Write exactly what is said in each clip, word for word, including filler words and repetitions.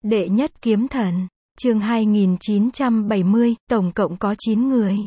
Đệ nhất kiếm thần, chương hai nghìn chín trăm bảy mươi, tổng cộng có chín người.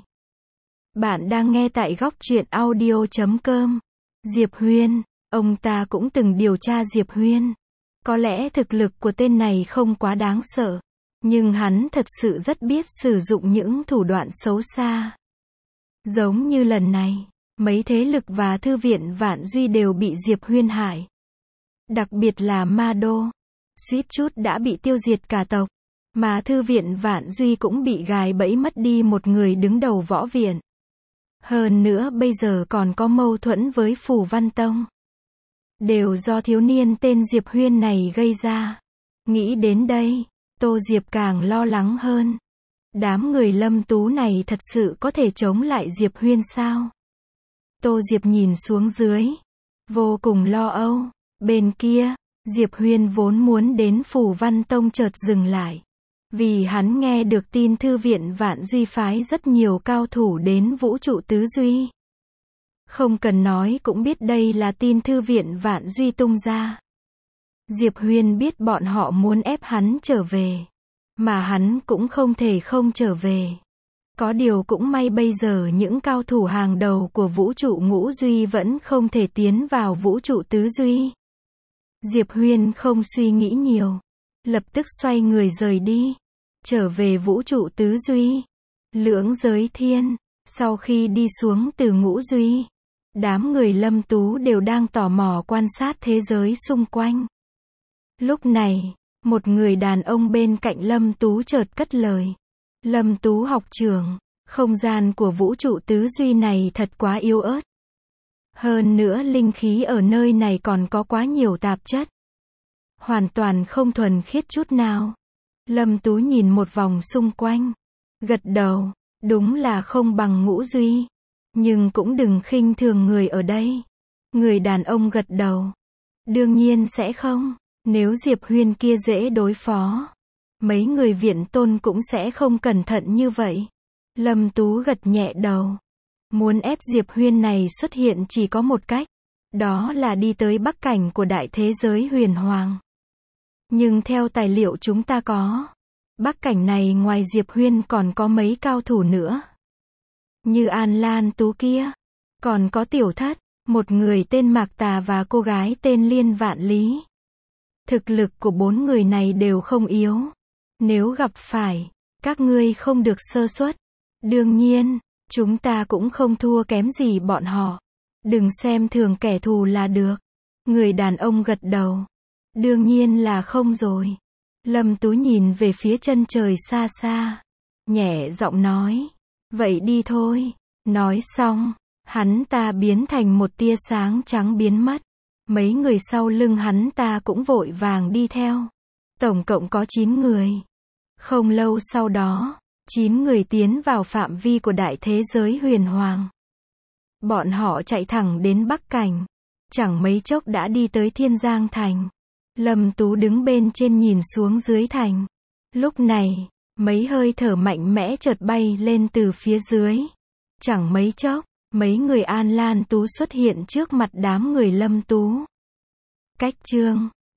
Bạn đang nghe tại góc truyện audio chấm com. Diệp Huyên, ông ta cũng từng điều tra Diệp Huyên. Có lẽ thực lực của tên này không quá đáng sợ, nhưng hắn thật sự rất biết sử dụng những thủ đoạn xấu xa. Giống như lần này, mấy thế lực và thư viện Vạn Duy đều bị Diệp Huyên hại. Đặc biệt là Ma Đô, suýt chút đã bị tiêu diệt cả tộc, mà thư viện Vạn Duy cũng bị gài bẫy mất đi một người đứng đầu võ viện. Hơn nữa bây giờ còn có mâu thuẫn với Phù Văn Tông. Đều do thiếu niên tên Diệp Huyên này gây ra. Nghĩ đến đây, Tô Diệp càng lo lắng hơn. Đám người Lâm Tú này thật sự có thể chống lại Diệp Huyên sao? Tô Diệp nhìn xuống dưới, vô cùng lo âu. Bên kia, Diệp Huyên vốn muốn đến Phù Văn Tông chợt dừng lại. Vì hắn nghe được tin thư viện Vạn Duy phái rất nhiều cao thủ đến vũ trụ tứ duy. Không cần nói cũng biết đây là tin thư viện Vạn Duy tung ra. Diệp Huyên biết bọn họ muốn ép hắn trở về, mà hắn cũng không thể không trở về. Có điều cũng may bây giờ những cao thủ hàng đầu của vũ trụ ngũ duy vẫn không thể tiến vào vũ trụ tứ duy. Diệp Huyên không suy nghĩ nhiều, lập tức xoay người rời đi, trở về vũ trụ tứ duy. Lưỡng giới thiên, sau khi đi xuống từ ngũ duy, đám người Lâm Tú đều đang tò mò quan sát thế giới xung quanh. Lúc này, một người đàn ông bên cạnh Lâm Tú chợt cất lời. Lâm Tú học trưởng, không gian của vũ trụ tứ duy này thật quá yếu ớt. Hơn nữa linh khí ở nơi này còn có quá nhiều tạp chất. Hoàn toàn không thuần khiết chút nào. Lâm Tú nhìn một vòng xung quanh, gật đầu, đúng là không bằng ngũ duy. Nhưng cũng đừng khinh thường người ở đây. Người đàn ông gật đầu. Đương nhiên sẽ không, nếu Diệp Huyên kia dễ đối phó, mấy người viện tôn cũng sẽ không cẩn thận như vậy. Lâm Tú gật nhẹ đầu. Muốn ép Diệp Huyên này xuất hiện chỉ có một cách, đó là đi tới bắc cảnh của đại thế giới huyền hoàng. Nhưng theo tài liệu chúng ta có, bắc cảnh này ngoài Diệp Huyên còn có mấy cao thủ nữa. Như An Lan Tú kia, còn có Tiểu Thất, một người tên Mạc Tà và cô gái tên Liên Vạn Lý. Thực lực của bốn người này đều không yếu. Nếu gặp phải, các ngươi không được sơ suất. Đương nhiên, chúng ta cũng không thua kém gì bọn họ. Đừng xem thường kẻ thù là được. Người đàn ông gật đầu. Đương nhiên là không rồi. Lâm Tú nhìn về phía chân trời xa xa, nhẹ giọng nói. Vậy đi thôi. Nói xong, hắn ta biến thành một tia sáng trắng biến mất. Mấy người sau lưng hắn ta cũng vội vàng đi theo. Tổng cộng có chín người. Không lâu sau đó, chín người tiến vào phạm vi của đại thế giới huyền hoàng. Bọn họ chạy thẳng đến Bắc Cảnh. Chẳng mấy chốc đã đi tới Thiên Giang Thành. Lâm Tú đứng bên trên nhìn xuống dưới thành. Lúc này, mấy hơi thở mạnh mẽ chợt bay lên từ phía dưới. Chẳng mấy chốc, mấy người An Lan Tú xuất hiện trước mặt đám người Lâm Tú. Cách chương